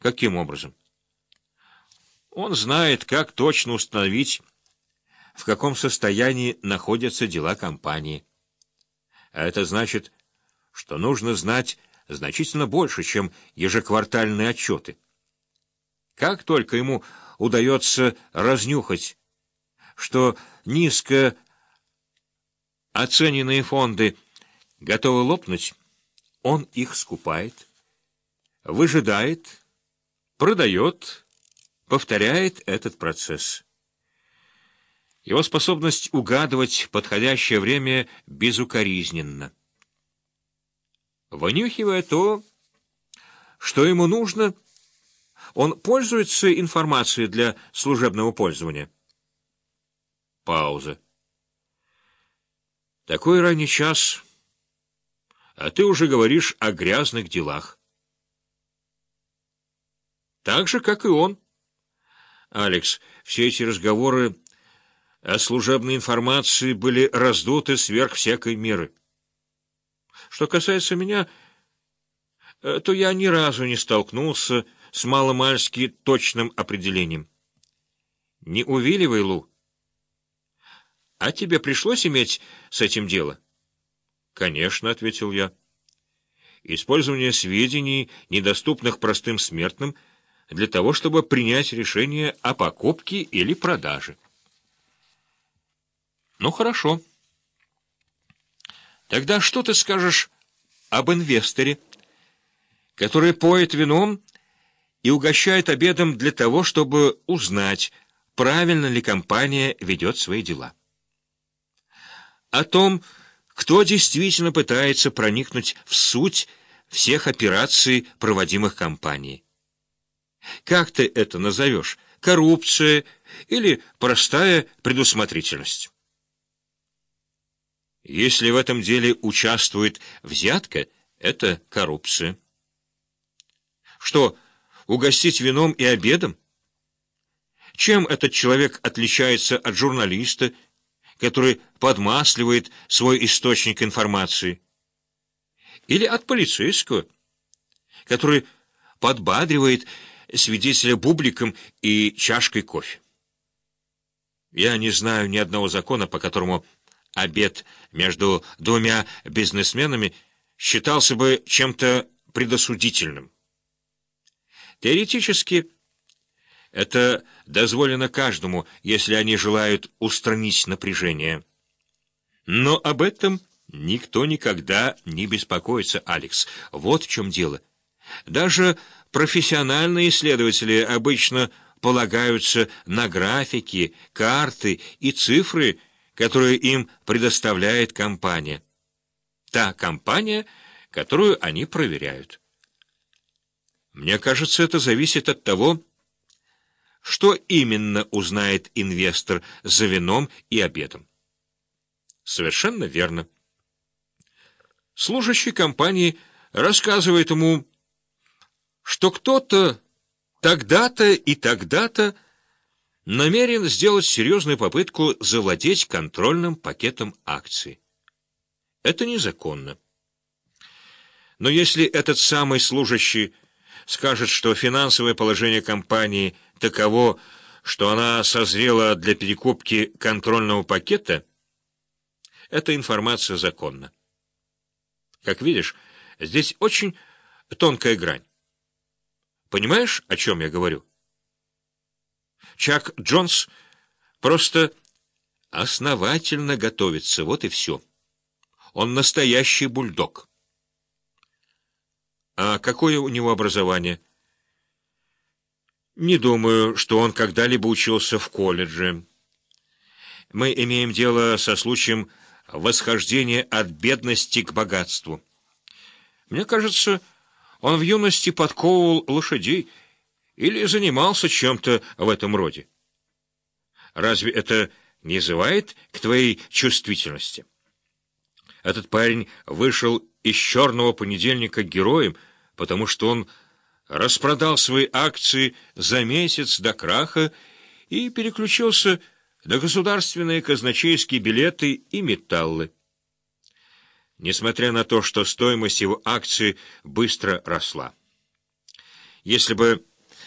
Каким образом? Он знает, как точно установить, в каком состоянии находятся дела компании. А это значит, что нужно знать значительно больше, чем ежеквартальные отчеты. Как только ему удается разнюхать, что низко оцененные фонды готовы лопнуть, он их скупает, выжидает, продает, повторяет этот процесс. Его способность угадывать подходящее время безукоризненна. Вынюхивая то, что ему нужно, он пользуется информацией для служебного пользования. Пауза. Такой ранний час, а ты уже говоришь о грязных делах. Так же, как и он. Алекс, все эти разговоры о служебной информации были раздуты сверх всякой меры. Что касается меня, то я ни разу не столкнулся с маломальски точным определением. Не увиливай, Лу. А тебе пришлось иметь с этим дело? Конечно, — ответил я. Использование сведений, недоступных простым смертным, для того, чтобы принять решение о покупке или продаже. Ну, хорошо. Тогда что ты скажешь об инвесторе, который поет вином и угощает обедом для того, чтобы узнать, правильно ли компания ведет свои дела? О том, кто действительно пытается проникнуть в суть всех операций, проводимых компанией. Как ты это назовешь? Коррупция или простая предусмотрительность? Если в этом деле участвует взятка, это коррупция. Что, угостить вином и обедом? Чем этот человек отличается от журналиста, который подмасливает свой источник информации? Или от полицейского, который подбадривает свидетеля бубликом и чашкой кофе? Я не знаю ни одного закона, по которому обед между двумя бизнесменами считался бы чем-то предосудительным. Теоретически это дозволено каждому, если они желают устранить напряжение. Но об этом никто никогда не беспокоится, Алекс. Вот в чем дело. Даже профессиональные исследователи обычно полагаются на графики, карты и цифры, которые им предоставляет компания. Та компания, которую они проверяют. Мне кажется, это зависит от того, что именно узнает инвестор за вином и обедом. Совершенно верно. Служащий компании рассказывает ему, что кто-то тогда-то и тогда-то намерен сделать серьезную попытку завладеть контрольным пакетом акций. Это незаконно. Но если этот самый служащий скажет, что финансовое положение компании таково, что она созрела для перекупки контрольного пакета, эта информация законна. Как видишь, здесь очень тонкая грань. Понимаешь, о чем я говорю? Чак Джонс просто основательно готовится, вот и все. Он настоящий бульдог. А какое у него образование? Не думаю, что он когда-либо учился в колледже. Мы имеем дело со случаем восхождения от бедности к богатству. Мне кажется, он в юности подковывал лошадей или занимался чем-то в этом роде. Разве это не вызывает к твоей чувствительности? Этот парень вышел из черного понедельника героем, потому что он распродал свои акции за месяц до краха и переключился на государственные казначейские билеты и металлы. Несмотря на то, что стоимость его акций быстро росла. Если бы